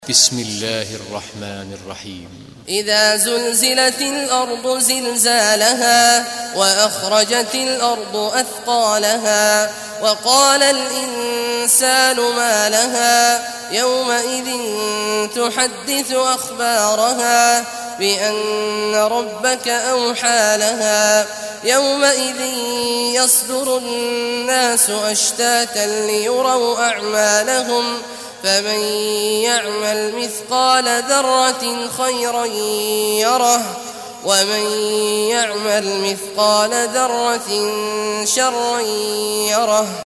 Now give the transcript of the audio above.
بسم الله الرحمن الرحيم. إذا زلزلت الأرض زلزالها وأخرجت الأرض أثقالها وقال الإنسان ما لها يومئذ تحدث أخبارها بأن ربك أوحى لها يومئذ يصدر الناس أشتاتا ليروا أعمالهم فمن يعمل مثقال ذرة خيرا يره ومن يعمل مثقال ذرة شرا يره.